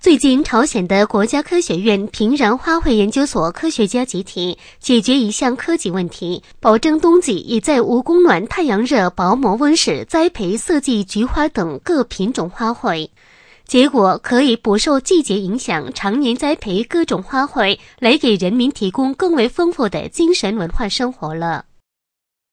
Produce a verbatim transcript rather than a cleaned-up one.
最近，朝鲜的国家科学院平壤花卉研究所科学家集体解决一项科技问题，保证冬季以在无供暖、太阳热、薄膜温室栽培色季菊花等各品种花卉。结果可以不受季节影响，常年栽培各种花卉，来给人民提供更为丰富的精神文化生活了。